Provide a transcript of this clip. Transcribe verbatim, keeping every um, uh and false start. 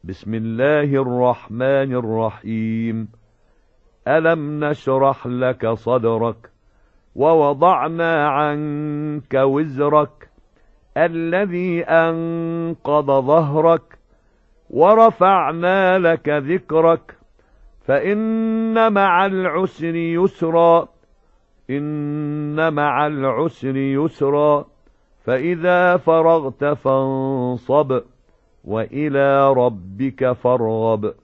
بسم الله الرحمن الرحيم. ألم نشرح لك صدرك ووضعنا عنك وزرك الذي أنقض ظهرك ورفعنا لك ذكرك فإن مع العسر يسرا إن مع العسر يسرا فإذا فرغت فانصب وإلى ربك فارغب.